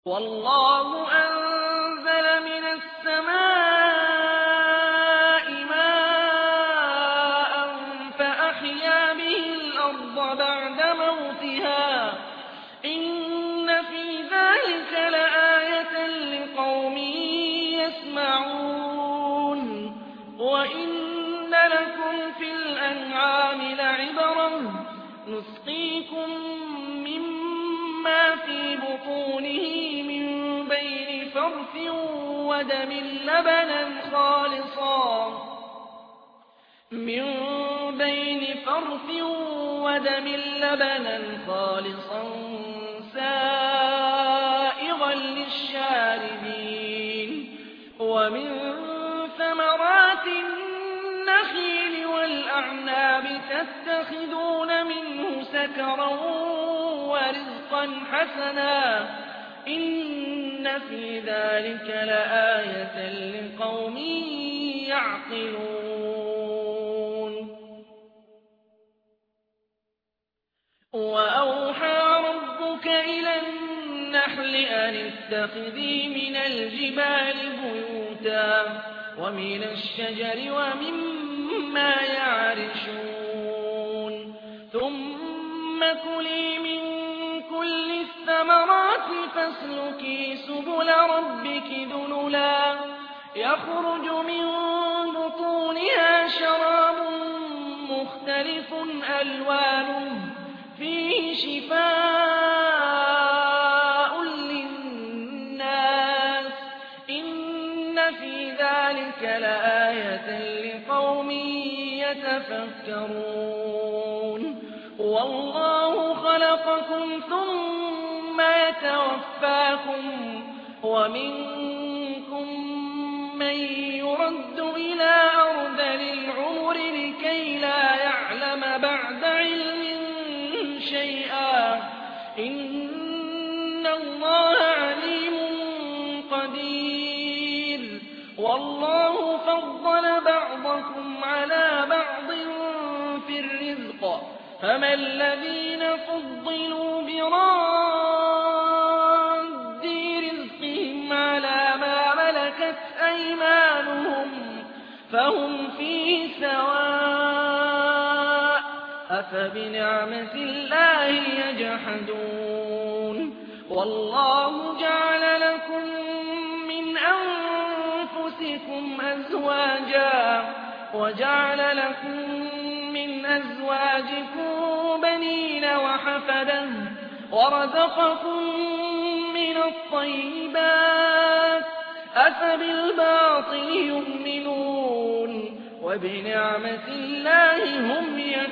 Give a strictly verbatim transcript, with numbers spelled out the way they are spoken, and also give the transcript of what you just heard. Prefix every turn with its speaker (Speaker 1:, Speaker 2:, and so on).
Speaker 1: وَاللَّهُ أَنزَلَ مِنَ السَّمَاءِ مَاءً فَأَحْيَا بِهِ الْأَرْضَ بَعْدَ مَوْتِهَا ۚ إِنَّ فِي ذَٰلِكَ لَآيَةً لِّقَوْمٍ يَسْمَعُونَ وَإِنَّ لَكُمْ فِي الْأَنْعَامِ لَعِبْرَةً ۖ نُّسْقِيكُم مِّمَّا فِي بُطُونِهِ مِن بَيْنِ فَرْثٍ وَدَمٍ لَّبَنًا خَالِصًا مِّن بَيْنِ فَرْثٍ وَدَمٍ لَّبَنًا خَالِصًا سَائِغًا لِّلشَّارِبِينَ وَمِن ثَمَرَاتِ النَّخِيلِ وَالْأَعْنَابِ تَتَّخِذُونَ مِنْهُ سَكَرًا وَرِزْقًا حَسَنًا ۗ إِنَّ فِي ذَٰلِكَ لَآيَةً لِّقَوْمٍ يَعْقِلُونَ. وَأَوْحَىٰ رَبُّكَ إِلَى النَّحْلِ أَنِ اتَّخِذِي مِنَ الْجِبَالِ بُيُوتًا وَمِنَ الشَّجَرِ وَمِمَّا يَعْرِشُونَ ثُمَّ كُلِي مِن كُلِّ الثَّمَرَاتِ فَاسْلُكِي سُبُلَ رَبِّكِ ذُلُلًا يَخْرُجُ مِن بُطُونِهَا شَرَابٌ مُّخْتَلِفٌ أَلْوَانُهُ فِيهِ شِفَاءٌ لِّلنَّاسِ ۗ إِنَّ فِي ذَٰلِكَ لَآيَةً لِّقَوْمٍ يَتَفَكَّرُونَ. وَاللَّهُ خَلَقَكُمْ ثُمَّ يَتَوَفَّاكُمْ ۖ وَمِنكُم مَّن يُرَدُّ إِلَىٰ أَرْذَلِ الْعُمُرِ لِكَيْ لَا يَعْلَمَ بَعْدَ عِلْمٍ شَيْئًا ۚ إِنَّ اللَّهَ عَلِيمٌ قَدِيرٌ. وَاللَّهُ فَضَّلَ بَعْضَكُمْ عَلَىٰ بَعْضٍ فِي الرِّزْقِ ۚ فَمَا الَّذِينَ فُضِّلُوا بِرَادِّي رِزْقِهِمْ عَلَىٰ مَا مَلَكَتْ أَيْمَانُهُمْ فَهُمْ فِيهِ سَوَاءٌ ۚ أَفَبِنِعْمَةِ اللَّهِ يَجْحَدُونَ. وَاللَّهُ جَعَلَ لَكُم مِّنْ أَنفُسِكُمْ أَزْوَاجًا وَجَعَلَ لَكُم مِّنْ أَزْوَاجِكُم بَنِينَ وَحَفَدَةً وَرَزَقَكُم مِّنَ الطَّيِّبَاتِ ۚ أَفَبِالْبَاطِلِ يُؤْمِنُونَ وَبِنِعْمَةِ اللَّهِ هُمْ يَكْفُرُونَ.